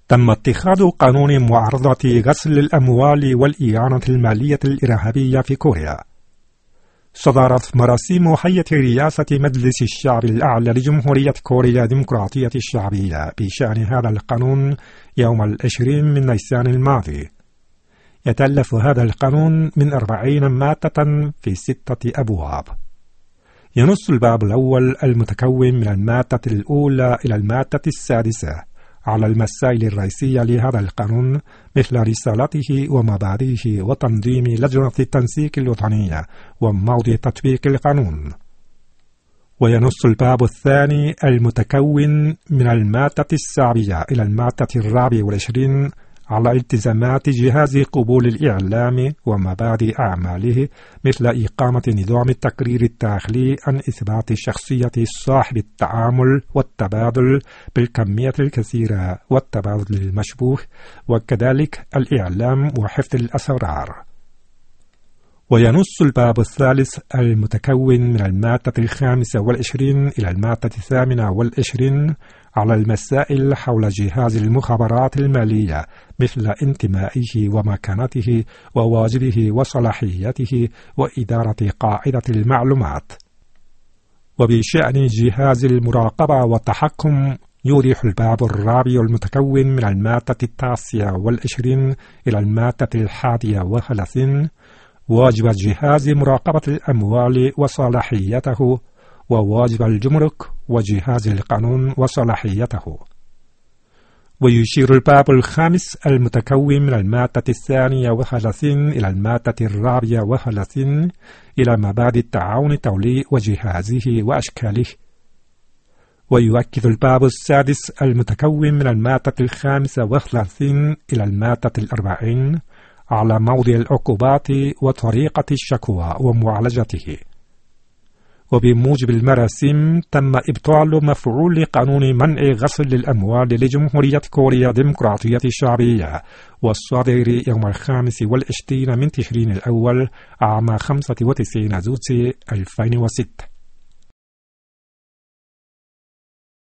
تم اتخاذ قانون معارضة غسل الأموال والإعانة المالية الإرهابية في كوريا. صدرت مراسيم هيئة رئاسة مجلس الشعب الأعلى لجمهورية كوريا الديمقراطية الشعبية بشأن هذا القانون يوم 20 من نيسان الماضي. يتألف هذا القانون من 40 مادة في 6 أبواب. ينص الباب الأول المتكون من المادة الأولى إلى المادة السادسة على المسائل الرئيسية لهذا القانون، مثل رسالته ومبادئه وتنظيم لجنة التنسيق الوطنية وموضع تطبيق القانون. وينص الباب الثاني المتكون من المادة 7 إلى المادة 24 على التزامات جهاز قبول الإعلام ومبادئ أعماله، مثل إقامة نظام التقرير الداخلي عن إثبات شخصية صاحب التعامل والتبادل بالكمية الكثيرة والتبادل المشبوه، وكذلك الإعلام وحفظ الأسرار. وينص الباب الثالث المتكون من المادة 25 إلى المادة 28 على المسائل حول جهاز المخابرات المالية، مثل انتمائه ومكانته وواجبه وصلاحيته وإدارة قاعدة المعلومات. وبشأن جهاز المراقبة والتحكم يوضح الباب الرابع المتكون من المادة 29 إلى المادة 31 واجب جهاز مراقبة الأموال وصلاحيته، وواجب الجمرك وجهاز القانون وصلاحيته. ويشير الباب الخامس المتكون من المادة 32 إلى المادة 34 إلى مبادئ التعاون الدولي وجهازه وأشكاله. ويؤكد الباب السادس المتكون من المادة 35 إلى المادة 40 على موضع العقوبات وطريقة الشكوى ومعالجته. وبموجب المراسيم تم إبطال مفعول قانون منع غسل الأموال لجمهورية كوريا الديمقراطية الشعبية، والصادر يوم 25 من تشرين الأول عام 95 زوجي 2006.